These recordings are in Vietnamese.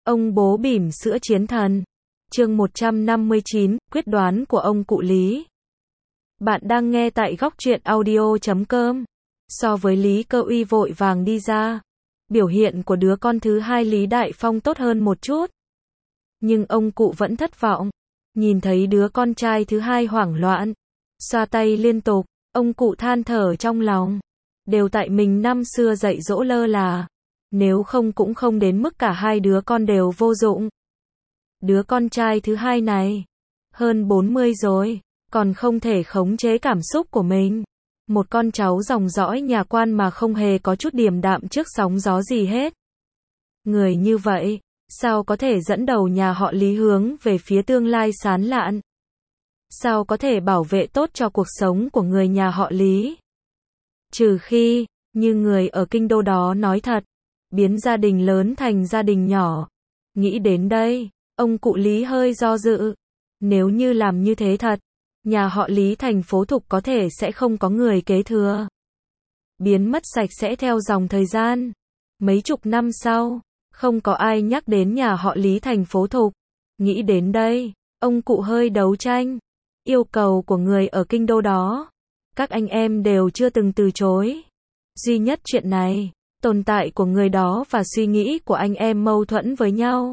Ông bố bỉm sữa chiến thần. Chương 159, quyết đoán của ông cụ Lý. Bạn đang nghe tại góc truyện audio.com. So với Lý Cơ Uy vội vàng đi ra, biểu hiện của đứa con thứ hai Lý Đại Phong tốt hơn một chút. Nhưng ông cụ vẫn thất vọng. Nhìn thấy đứa con trai thứ hai hoảng loạn, xoa tay liên tục, ông cụ than thở trong lòng. Đều tại mình năm xưa dạy dỗ lơ là. Nếu không cũng không đến mức cả hai đứa con đều vô dụng. Đứa con trai thứ hai này, hơn 40 rồi, còn không thể khống chế cảm xúc của mình. Một con cháu dòng dõi nhà quan mà không hề có chút điềm đạm trước sóng gió gì hết. Người như vậy, sao có thể dẫn đầu nhà họ Lý hướng về phía tương lai sáng lạn? Sao có thể bảo vệ tốt cho cuộc sống của người nhà họ Lý? Trừ khi, như người ở kinh đô đó nói thật, biến gia đình lớn thành gia đình nhỏ. Nghĩ đến đây, ông cụ Lý hơi do dự. Nếu như làm như thế thật, nhà họ Lý thành phố Thục có thể sẽ không có người kế thừa. Biến mất sạch sẽ theo dòng thời gian. Mấy chục năm sau, không có ai nhắc đến nhà họ Lý thành phố Thục. Nghĩ đến đây, ông cụ hơi đấu tranh. Yêu cầu của người ở kinh đô đó, các anh em đều chưa từng từ chối. Duy nhất chuyện này, tồn tại của người đó và suy nghĩ của anh em mâu thuẫn với nhau.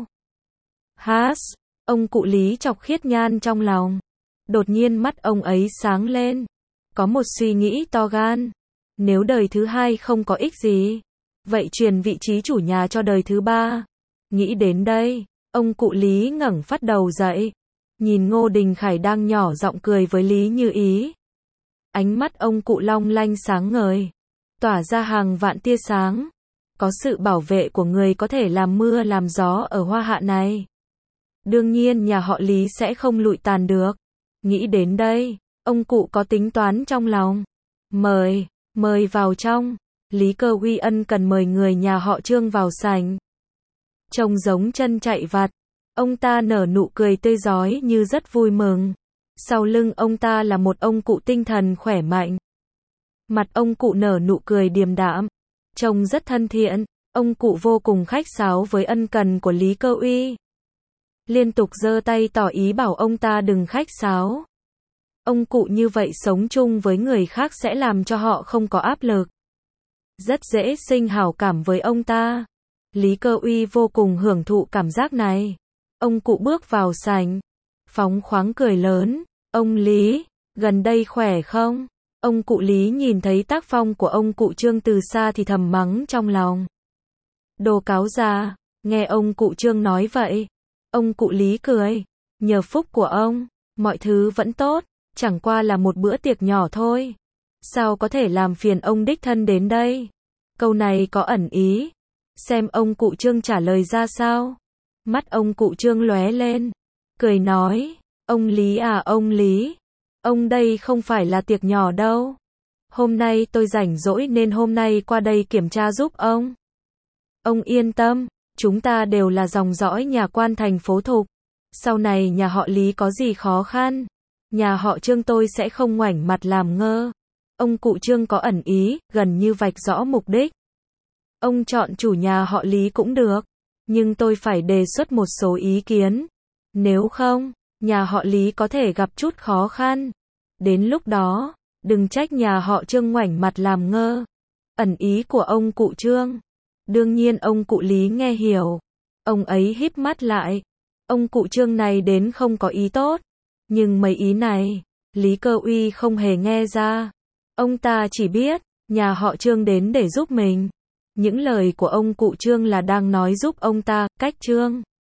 Ông cụ Lý chọc khiết nhan trong lòng. Đột nhiên mắt ông ấy sáng lên. Có một suy nghĩ to gan. Nếu đời thứ hai không có ích gì, vậy truyền vị trí chủ nhà cho đời thứ ba. Nghĩ đến đây, ông cụ Lý ngẩng phát đầu dậy. Nhìn Ngô Đình Khải đang nhỏ giọng cười với Lý Như Ý. Ánh mắt ông cụ long lanh sáng ngời, tỏa ra hàng vạn tia sáng. Có sự bảo vệ của người có thể làm mưa làm gió ở hoa hạ này. Đương nhiên nhà họ Lý sẽ không lụi tàn được. Nghĩ đến đây, ông cụ có tính toán trong lòng. Mời vào trong. Lý Cơ Uy ân cần mời người nhà họ Trương vào sảnh. Trông giống chân chạy vặt. Ông ta nở nụ cười tươi rói như rất vui mừng. Sau lưng ông ta là một ông cụ tinh thần khỏe mạnh. Mặt ông cụ nở nụ cười điềm đạm, trông rất thân thiện. Ông cụ vô cùng khách sáo với ân cần của Lý Cơ Uy. Liên tục giơ tay tỏ ý bảo ông ta đừng khách sáo. Ông cụ như vậy sống chung với người khác sẽ làm cho họ không có áp lực. Rất dễ sinh hảo cảm với ông ta. Lý Cơ Uy vô cùng hưởng thụ cảm giác này. Ông cụ bước vào sảnh, phóng khoáng cười lớn. Ông Lý, gần đây khỏe không? Ông cụ Lý nhìn thấy tác phong của ông cụ Trương từ xa thì thầm mắng trong lòng. Đồ cáo già, nghe ông cụ Trương nói vậy. Ông cụ Lý cười. Nhờ phúc của ông, mọi thứ vẫn tốt, chẳng qua là một bữa tiệc nhỏ thôi. Sao có thể làm phiền ông đích thân đến đây? Câu này có ẩn ý. Xem ông cụ Trương trả lời ra sao. Mắt ông cụ Trương lóe lên, cười nói, ông Lý à ông Lý, ông đây không phải là tiệc nhỏ đâu. Hôm nay tôi rảnh rỗi nên hôm nay qua đây kiểm tra giúp ông. Ông yên tâm, chúng ta đều là dòng dõi nhà quan thành phố Thục. Sau này nhà họ Lý có gì khó khăn, nhà họ Trương tôi sẽ không ngoảnh mặt làm ngơ. Ông cụ Trương có ẩn ý, gần như vạch rõ mục đích. Ông chọn chủ nhà họ Lý cũng được. Nhưng tôi phải đề xuất một số ý kiến. Nếu không, nhà họ Lý có thể gặp chút khó khăn. Đến lúc đó, đừng trách nhà họ Trương ngoảnh mặt làm ngơ. Ẩn ý của ông cụ Trương. Đương nhiên ông cụ Lý nghe hiểu. Ông ấy híp mắt lại. Ông cụ Trương này đến không có ý tốt. Nhưng mấy ý này, Lý Cơ Uy không hề nghe ra. Ông ta chỉ biết, nhà họ Trương đến để giúp mình. Những lời của ông cụ Trương là đang nói giúp ông ta, cách Trương